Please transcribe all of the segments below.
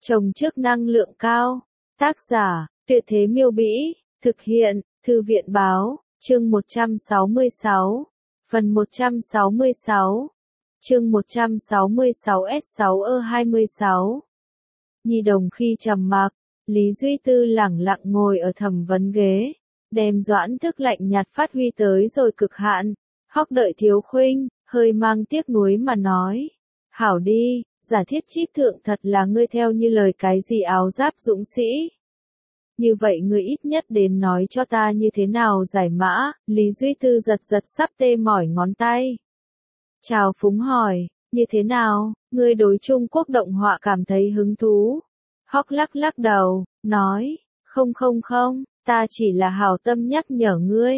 Trồng trước năng lượng cao. Tác giả, Tuyệt Thế Miêu Bĩ. Thực hiện, Thư viện Báo. Chương 166. Phần 166. Chương 166 S6E26. Nhi đồng khi trầm mặc, Lý Duy Tư lẳng lặng ngồi ở thẩm vấn ghế, đem Doãn Thức lạnh nhạt phát huy tới rồi cực hạn. Hóc đợi Thiếu Khuynh, hơi mang tiếc nuối mà nói. Hảo đi, giả thiết Chíp thượng thật là ngươi theo như lời cái gì áo giáp dũng sĩ. Như vậy ngươi ít nhất đến nói cho ta như thế nào giải mã. Lý Duy Tư giật giật sắp tê mỏi ngón tay. Chào phúng hỏi, như thế nào, ngươi đối Trung Quốc động họa cảm thấy hứng thú? Hóc lắc lắc đầu, nói, không, ta chỉ là hảo tâm nhắc nhở ngươi.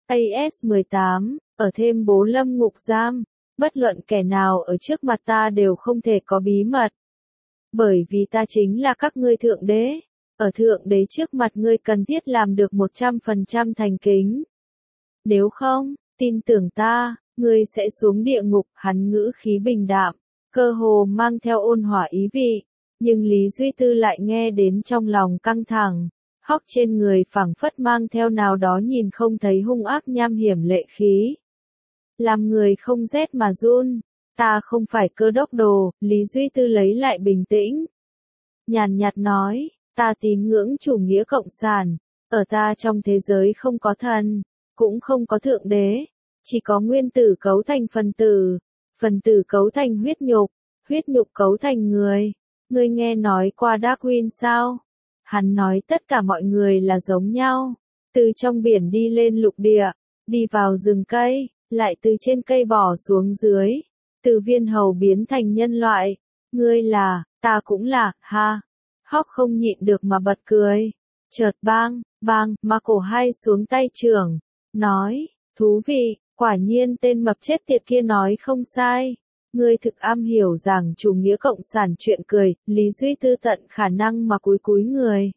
AS18, ở thêm Bố Lâm ngục giam, bất luận kẻ nào ở trước mặt ta đều không thể có bí mật. Bởi vì ta chính là các ngươi thượng đế. Ở thượng đế trước mặt ngươi cần thiết làm được 100% thành kính. Nếu không, tin tưởng ta, ngươi sẽ xuống địa ngục. Hắn ngữ khí bình đạm, cơ hồ mang theo ôn hòa ý vị. Nhưng Lý Duy Tư lại nghe đến trong lòng căng thẳng. Hóc trên người phảng phất mang theo nào đó nhìn không thấy hung ác nham hiểm lệ khí. Làm người không rét mà run. Ta không phải cơ đốc đồ. Lý Duy Tư lấy lại bình tĩnh, nhàn nhạt nói, ta tín ngưỡng chủ nghĩa cộng sản. Ở ta trong thế giới không có thần, cũng không có thượng đế, chỉ có nguyên tử cấu thành phần tử cấu thành huyết nhục cấu thành người. Ngươi nghe nói qua Darwin sao? Hắn nói tất cả mọi người là giống nhau, từ trong biển đi lên lục địa, đi vào rừng cây, lại từ trên cây bò xuống dưới, từ viên hầu biến thành nhân loại. Ngươi là, ta cũng là, ha. Hóc không nhịn được mà bật cười. Chợt bang, mà cổ hai xuống tay trưởng, nói, thú vị, quả nhiên tên mập chết tiệt kia nói không sai. Ngươi thực am hiểu giảng chủ nghĩa cộng sản chuyện cười. Lý Duy Tư tận khả năng mà cúi người.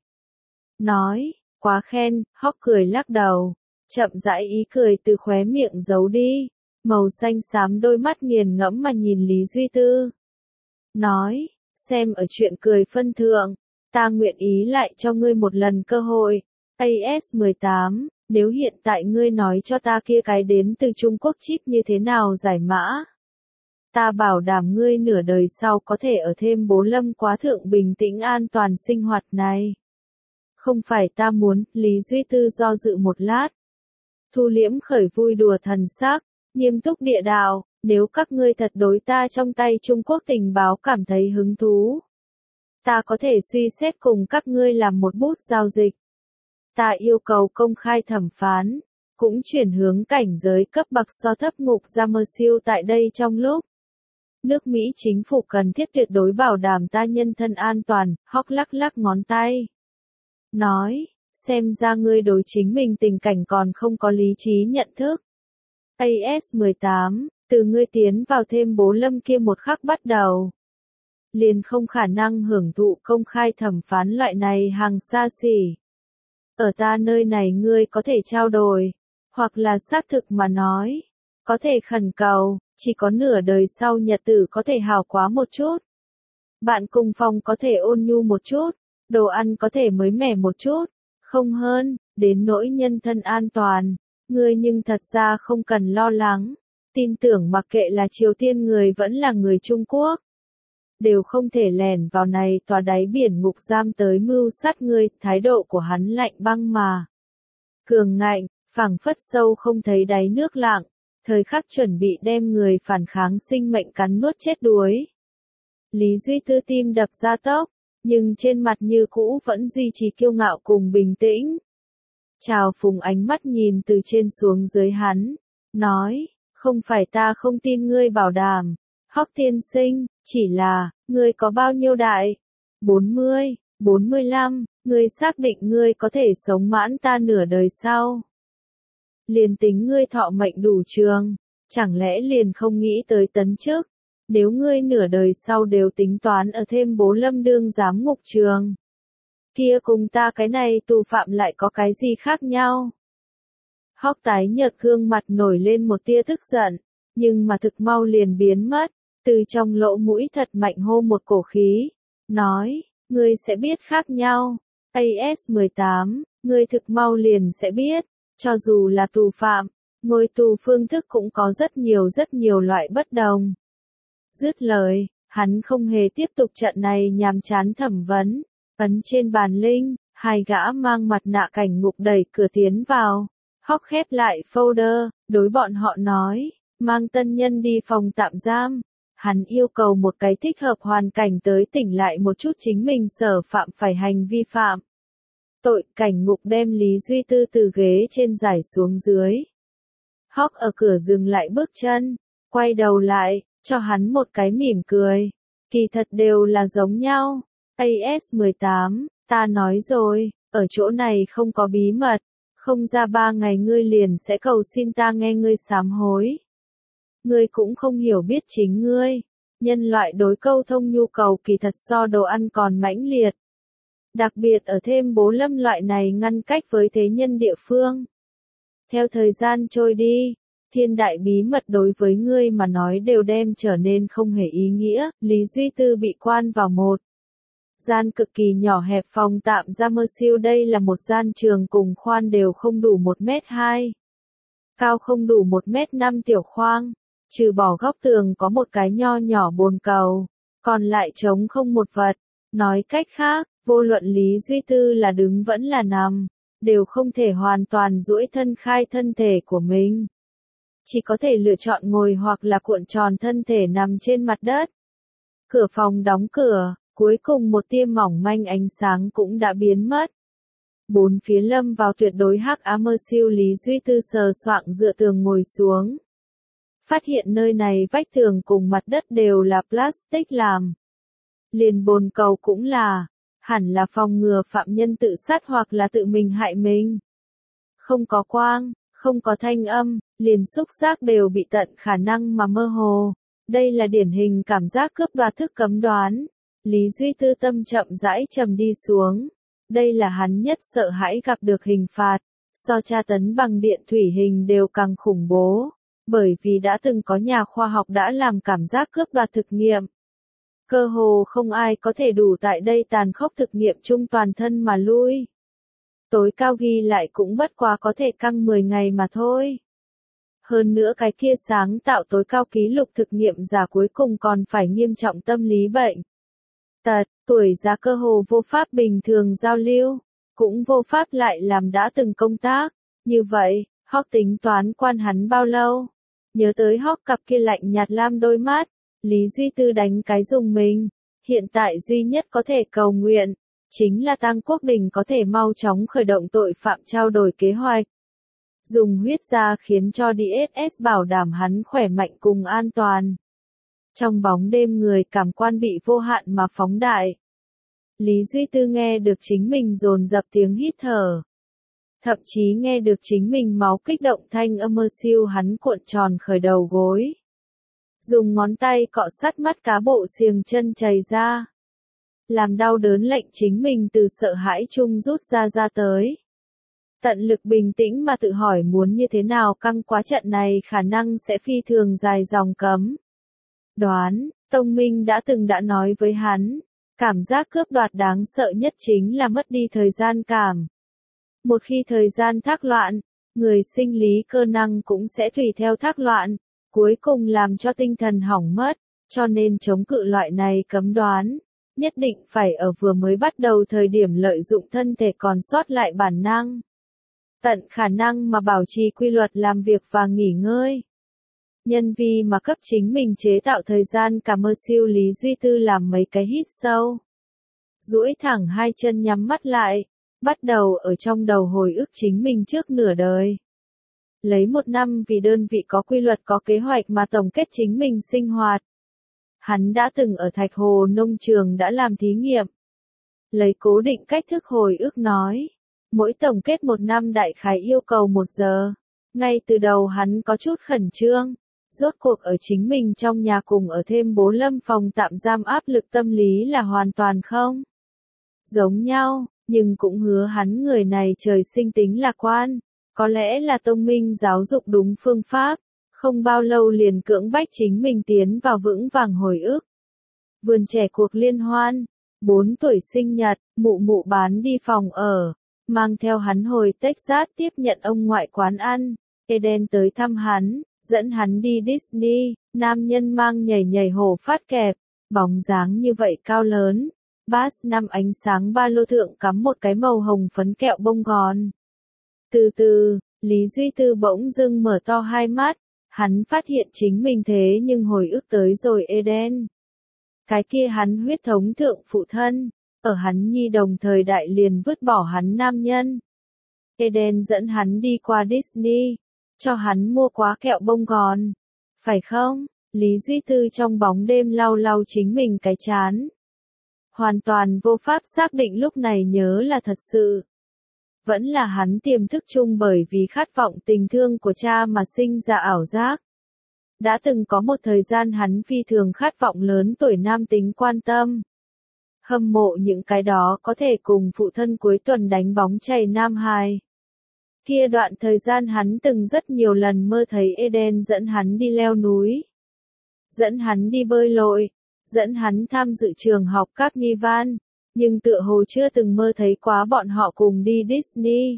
Nói, quá khen. Hóc cười lắc đầu, chậm rãi ý cười từ khóe miệng giấu đi. Màu xanh xám đôi mắt nghiền ngẫm mà nhìn Lý Duy Tư. Nói, xem ở chuyện cười phân thượng, ta nguyện ý lại cho ngươi một lần cơ hội. AS18, nếu hiện tại ngươi nói cho ta kia cái đến từ Trung Quốc chip như thế nào giải mã, ta bảo đảm ngươi nửa đời sau có thể ở thêm Bố Lâm quá thượng bình tĩnh an toàn sinh hoạt này. Không phải ta muốn. Lý Duy Tư do dự một lát, thu liễm khởi vui đùa thần sắc, nghiêm túc địa đạo, nếu các ngươi thật đối ta trong tay Trung Quốc tình báo cảm thấy hứng thú, ta có thể suy xét cùng các ngươi làm một bút giao dịch. Ta yêu cầu công khai thẩm phán, cũng chuyển hướng cảnh giới cấp bậc so thấp ngục giam siêu tại đây trong lúc nước Mỹ chính phủ cần thiết tuyệt đối bảo đảm ta nhân thân an toàn. Hóc lắc lắc ngón tay, nói, xem ra ngươi đối chính mình tình cảnh còn không có lý trí nhận thức. AS18, từ ngươi tiến vào thêm Bố Lâm kia một khắc bắt đầu, liền không khả năng hưởng thụ công khai thẩm phán loại này hàng xa xỉ. Ở ta nơi này ngươi có thể trao đổi, hoặc là xác thực mà nói, có thể khẩn cầu, chỉ có nửa đời sau nhật tử có thể hào quá một chút. Bạn cùng phòng có thể ôn nhu một chút, đồ ăn có thể mới mẻ một chút, không hơn. Đến nỗi nhân thân an toàn, ngươi nhưng thật ra không cần lo lắng. Tin tưởng mặc kệ là Triều Tiên người vẫn là người Trung Quốc, đều không thể lẻn vào này tòa đáy biển ngục giam tới mưu sát ngươi. Thái độ của hắn lạnh băng mà cường ngạnh, phảng phất sâu không thấy đáy nước lặng, thời khắc chuẩn bị đem người phản kháng sinh mệnh cắn nuốt chết đuối. Lý Duy Tư tim đập ra tốc, nhưng trên mặt như cũ vẫn duy trì kiêu ngạo cùng bình tĩnh. Chào phúng ánh mắt nhìn từ trên xuống dưới hắn, nói, không phải ta không tin ngươi bảo đảm, Hóc tiên sinh, chỉ là, ngươi có bao nhiêu đại? 40, 45, ngươi xác định ngươi có thể sống mãn ta nửa đời sau? Liền tính ngươi thọ mệnh đủ trường, chẳng lẽ liền không nghĩ tới tấn chức? Nếu ngươi nửa đời sau đều tính toán ở thêm Bố Lâm đương giám ngục trường, kia cùng ta cái này tù phạm lại có cái gì khác nhau? Hóc tái nhợt gương mặt nổi lên một tia tức giận, nhưng mà thực mau liền biến mất, từ trong lỗ mũi thật mạnh hô một cổ khí, nói, Ngươi sẽ biết khác nhau. AS18, ngươi thực mau liền sẽ biết, cho dù là tù phạm, ngồi tù phương thức cũng có rất nhiều loại bất đồng. Dứt lời, hắn không hề tiếp tục trận này nhàm chán thẩm vấn, ấn trên bàn linh, hai gã mang mặt nạ cảnh ngục đẩy cửa tiến vào, Hawk khép lại folder, đối bọn họ nói, mang tân nhân đi phòng tạm giam. Hắn yêu cầu một cái thích hợp hoàn cảnh tới tỉnh lại một chút chính mình sở phạm phải hành vi phạm. Tội, cảnh ngục đem Lý Duy Tư từ ghế trên giải xuống dưới. Hawk ở cửa dừng lại bước chân, quay đầu lại, cho hắn một cái mỉm cười. Kỳ thật đều là giống nhau. AS18, ta nói rồi, ở chỗ này không có bí mật, không ra 3 ngày ngươi liền sẽ cầu xin ta nghe ngươi sám hối. Ngươi cũng không hiểu biết chính ngươi. Nhân loại đối câu thông nhu cầu kỳ thật so đồ ăn còn mãnh liệt. Đặc biệt ở thêm bố lâm loại này ngăn cách với thế nhân địa phương. Theo thời gian trôi đi, thiên đại bí mật đối với ngươi mà nói đều đem trở nên không hề ý nghĩa. Lý Duy Tư bị quan vào một gian cực kỳ nhỏ hẹp phòng tạm giam mơ siêu. Đây là một gian trường cùng khoan đều không đủ 1m2. Cao không đủ 1m5 tiểu khoang. Trừ bỏ góc tường có một cái nho nhỏ bồn cầu, còn lại trống không một vật. Nói cách khác, vô luận Lý Duy Tư là đứng vẫn là nằm, đều không thể hoàn toàn duỗi thân khai thân thể của mình. Chỉ có thể lựa chọn ngồi hoặc là cuộn tròn thân thể nằm trên mặt đất. Cửa phòng đóng cửa, cuối cùng một tia mỏng manh ánh sáng cũng đã biến mất. Bốn phía lâm vào tuyệt đối hắc ám mơ siêu. Lý Duy Tư sờ soạng dựa tường ngồi xuống. Phát hiện nơi này vách tường cùng mặt đất đều là plastic làm. Liền bồn cầu cũng là, hẳn là phòng ngừa phạm nhân tự sát hoặc là tự mình hại mình. Không có quang, không có thanh âm, liền xúc giác đều bị tận khả năng mà mơ hồ. Đây là điển hình cảm giác cướp đoạt thức cấm đoán. Lý Duy Tư tâm chậm rãi trầm đi xuống. Đây là hắn nhất sợ hãi gặp được hình phạt, so tra tấn bằng điện thủy hình đều càng khủng bố. Bởi vì đã từng có nhà khoa học đã làm cảm giác cướp đoạt thực nghiệm. Cơ hồ không ai có thể đủ tại đây tàn khốc thực nghiệm chung toàn thân mà lui. Tối cao ghi lại cũng bất quá có thể căng 10 ngày mà thôi. Hơn nữa cái kia sáng tạo tối cao ký lục thực nghiệm giả cuối cùng còn phải nghiêm trọng tâm lý bệnh. Tật, tuổi già cơ hồ vô pháp bình thường giao lưu, cũng vô pháp lại làm đã từng công tác. Như vậy, Hawk tính toán quan hắn bao lâu? Nhớ tới Hawk cặp kia lạnh nhạt lam đôi mắt, Lý Duy Tư đánh cái dùng mình. Hiện tại duy nhất có thể cầu nguyện, chính là Tăng Quốc Đình có thể mau chóng khởi động tội phạm trao đổi kế hoạch. Dùng huyết ra khiến cho DSS bảo đảm hắn khỏe mạnh cùng an toàn. Trong bóng đêm người cảm quan bị vô hạn mà phóng đại. Lý Duy Tư nghe được chính mình dồn dập tiếng hít thở. Thậm chí nghe được chính mình máu kích động thanh âm mơ siêu. Hắn cuộn tròn khởi đầu gối. Dùng ngón tay cọ sát mắt cá bộ xiềng chân chảy ra. Làm đau đớn lệnh chính mình từ sợ hãi chung rút ra tới. Tận lực bình tĩnh mà tự hỏi muốn như thế nào căng quá trận này khả năng sẽ phi thường dài dòng cấm. Đoán, Tông Minh đã nói với hắn, cảm giác cướp đoạt đáng sợ nhất chính là mất đi thời gian cảm. Một khi thời gian thác loạn, người sinh lý cơ năng cũng sẽ tùy theo thác loạn, cuối cùng làm cho tinh thần hỏng mất, cho nên chống cự loại này cấm đoán, nhất định phải ở vừa mới bắt đầu thời điểm lợi dụng thân thể còn sót lại bản năng. Tận khả năng mà bảo trì quy luật làm việc và nghỉ ngơi. Nhân vi mà cấp chính mình chế tạo thời gian cả mơ siêu. Lý Duy Tư làm mấy cái hít sâu. Duỗi thẳng hai chân nhắm mắt lại, bắt đầu ở trong đầu hồi ức chính mình trước nửa đời. Lấy 1 năm vì đơn vị có quy luật có kế hoạch mà tổng kết chính mình sinh hoạt. Hắn đã từng ở Thạch Hồ nông trường đã làm thí nghiệm. Lấy cố định cách thức hồi ức nói. Mỗi tổng kết 1 năm đại khái yêu cầu 1 giờ. Ngay từ đầu hắn có chút khẩn trương. Rốt cuộc ở chính mình trong nhà cùng ở thêm bố lâm phòng tạm giam áp lực tâm lý là hoàn toàn không giống nhau, nhưng cũng hứa hắn người này trời sinh tính lạc quan. Có lẽ là Tông Minh giáo dục đúng phương pháp, không bao lâu liền cưỡng bách chính mình tiến vào vững vàng hồi ức. Vườn trẻ cuộc liên hoan, 4 tuổi sinh nhật, mụ mụ bán đi phòng ở, mang theo hắn hồi Texas tiếp nhận ông ngoại quán ăn. Eden tới thăm hắn, dẫn hắn đi Disney, nam nhân mang nhảy nhảy hổ phát kẹp, bóng dáng như vậy cao lớn. Bass năm ánh sáng ba lô thượng cắm một cái màu hồng phấn kẹo bông gòn. Từ từ, Lý Duy Tư bỗng dưng mở to hai mắt, hắn phát hiện chính mình thế nhưng hồi ức tới rồi Eden. Cái kia hắn huyết thống thượng phụ thân, ở hắn nhi đồng thời đại liền vứt bỏ hắn nam nhân. Eden dẫn hắn đi qua Disney, cho hắn mua quá kẹo bông gòn. Phải không? Lý Duy Tư trong bóng đêm lau lau chính mình cái chán. Hoàn toàn vô pháp xác định lúc này nhớ là thật sự. Vẫn là hắn tiềm thức chung bởi vì khát vọng tình thương của cha mà sinh ra ảo giác. Đã từng có một thời gian hắn phi thường khát vọng lớn tuổi nam tính quan tâm. Hâm mộ những cái đó có thể cùng phụ thân cuối tuần đánh bóng chày nam hài. Kia đoạn thời gian hắn từng rất nhiều lần mơ thấy Eden dẫn hắn đi leo núi. Dẫn hắn đi bơi lội. Dẫn hắn tham dự trường học các Nivan. Nhưng tựa hồ chưa từng mơ thấy quá bọn họ cùng đi Disney.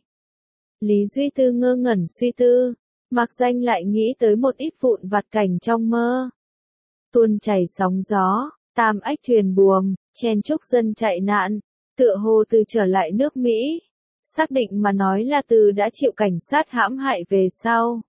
Lý Duy Tư ngơ ngẩn suy tư. Mặc danh lại nghĩ tới một ít vụn vặt cảnh trong mơ. Tuôn chảy sóng gió, tam ách thuyền buồm, chen chúc dân chạy nạn, tựa hồ từ trở lại nước Mỹ. Xác định mà nói là từ đã chịu cảnh sát hãm hại về sau.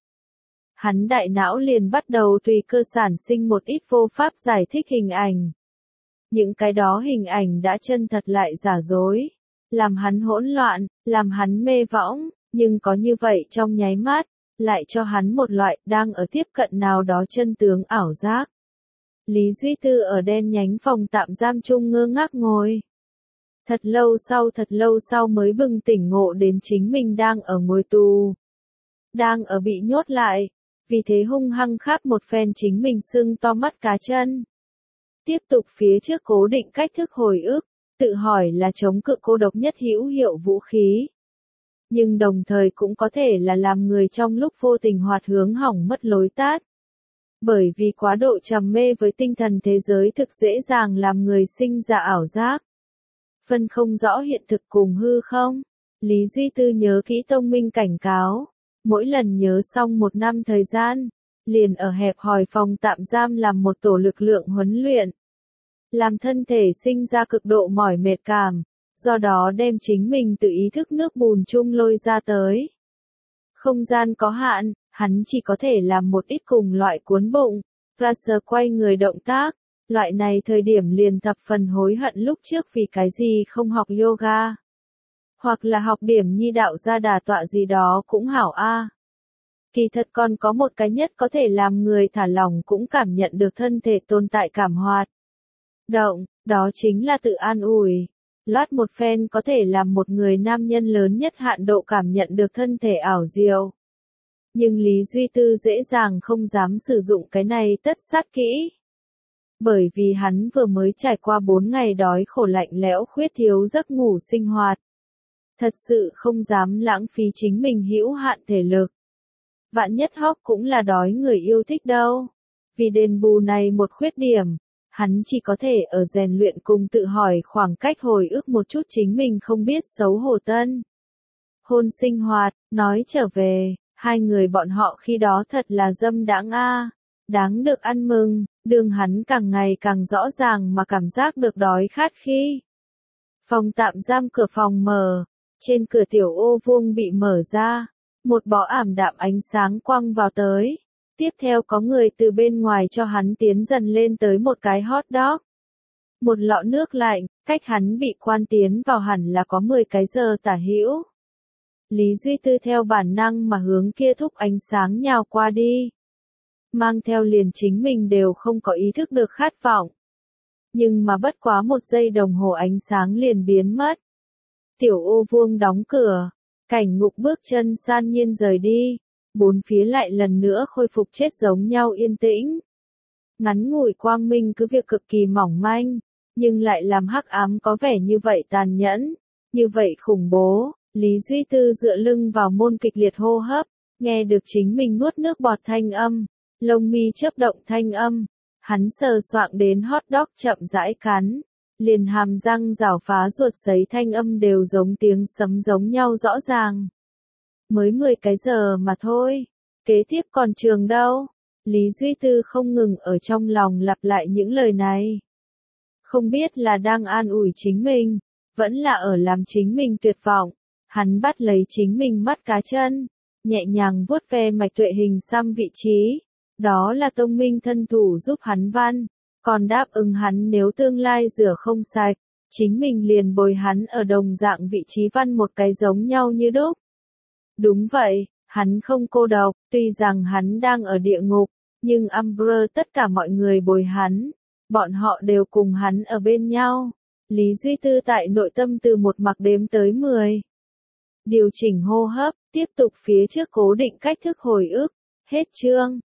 Hắn đại não liền bắt đầu tùy cơ sản sinh một ít vô pháp giải thích hình ảnh. Những cái đó hình ảnh đã chân thật lại giả dối, làm hắn hỗn loạn, làm hắn mê võng, nhưng có như vậy trong nháy mắt, lại cho hắn một loại đang ở tiếp cận nào đó chân tướng ảo giác. Lý Duy Tư ở đen nhánh phòng tạm giam chung ngơ ngác ngồi. Thật lâu sau mới bừng tỉnh ngộ đến chính mình đang ở ngồi tù. Đang ở bị nhốt lại, vì thế hung hăng khắp một phen chính mình sưng to mắt cá chân. Tiếp tục phía trước cố định cách thức hồi ức, tự hỏi là chống cự cô độc nhất hữu hiệu vũ khí. Nhưng đồng thời cũng có thể là làm người trong lúc vô tình hoạt hướng hỏng mất lối tát. Bởi vì quá độ trầm mê với tinh thần thế giới thực dễ dàng làm người sinh ra ảo giác. Phân không rõ hiện thực cùng hư không. Lý Duy Tư nhớ kỹ tông minh cảnh cáo. Mỗi lần nhớ xong một năm thời gian, liền ở hẹp hòi phòng tạm giam làm một tổ lực lượng huấn luyện. Làm thân thể sinh ra cực độ mỏi mệt cảm, do đó đem chính mình từ ý thức nước bùn chung lôi ra tới. Không gian có hạn, hắn chỉ có thể làm một ít cùng loại cuốn bụng, Russell quay người động tác, loại này thời điểm liền thập phần hối hận lúc trước vì cái gì không học yoga. Hoặc là học điểm nhi đạo gia đà tọa gì đó cũng hảo a. Kỳ thật còn có một cái nhất có thể làm người thả lỏng cũng cảm nhận được thân thể tồn tại cảm hoạt động, đó chính là tự an ủi. Loát một phen có thể làm một người nam nhân lớn nhất hạn độ cảm nhận được thân thể ảo diệu. Nhưng Lý Duy Tư dễ dàng không dám sử dụng cái này tất sát kỹ. Bởi vì hắn vừa mới trải qua 4 ngày đói khổ lạnh lẽo khuyết thiếu giấc ngủ sinh hoạt. Thật sự không dám lãng phí chính mình hữu hạn thể lực. Vạn nhất hóc cũng là đói người yêu thích đâu. Vì đền bù này một khuyết điểm, hắn chỉ có thể ở rèn luyện cùng tự hỏi khoảng cách hồi ức một chút chính mình không biết xấu hổ tân. Hôn sinh hoạt, nói trở về, hai người bọn họ khi đó thật là dâm đãng a, đáng được ăn mừng, đường hắn càng ngày càng rõ ràng mà cảm giác được đói khát khi. Phòng tạm giam cửa phòng mở, trên cửa tiểu ô vuông bị mở ra, một bó ảm đạm ánh sáng quăng vào tới. Tiếp theo có người từ bên ngoài cho hắn tiến dần lên tới một cái hot dog. Một lọ nước lạnh, cách hắn bị quan tiến vào hẳn là có 10 cái giờ tả hữu. Lý Duy Tư theo bản năng mà hướng kia thúc ánh sáng nhào qua đi. Mang theo liền chính mình đều không có ý thức được khát vọng. Nhưng mà bất quá 1 giây đồng hồ ánh sáng liền biến mất. Tiểu ô vuông đóng cửa, cảnh ngục bước chân san nhiên rời đi. Bốn phía lại lần nữa khôi phục chết giống nhau yên tĩnh. Ngắn ngủi quang minh cứ việc cực kỳ mỏng manh, nhưng lại làm hắc ám có vẻ như vậy tàn nhẫn, như vậy khủng bố. Lý Duy Tư dựa lưng vào môn kịch liệt hô hấp, nghe được chính mình nuốt nước bọt thanh âm, lông mi chớp động thanh âm, hắn sờ soạng đến hot dog chậm rãi cắn, liền hàm răng rảo phá ruột sấy thanh âm đều giống tiếng sấm giống nhau rõ ràng. Mới 10 cái giờ mà thôi, kế tiếp còn trường đâu? Lý Duy Tư không ngừng ở trong lòng lặp lại những lời này. Không biết là đang an ủi chính mình, vẫn là ở làm chính mình tuyệt vọng. Hắn bắt lấy chính mình mắt cá chân, nhẹ nhàng vuốt ve mạch tuệ hình xăm vị trí. Đó là tông minh thân thủ giúp hắn văn, còn đáp ứng hắn nếu tương lai rửa không sạch, chính mình liền bồi hắn ở đồng dạng vị trí văn một cái giống nhau như đúc. Đúng vậy, hắn không cô độc, tuy rằng hắn đang ở địa ngục, nhưng Amber tất cả mọi người bồi hắn, bọn họ đều cùng hắn ở bên nhau. Lý Duy Tư tại nội tâm từ một mặc đếm tới 10. Điều chỉnh hô hấp, tiếp tục phía trước cố định cách thức hồi ức. Hết chương.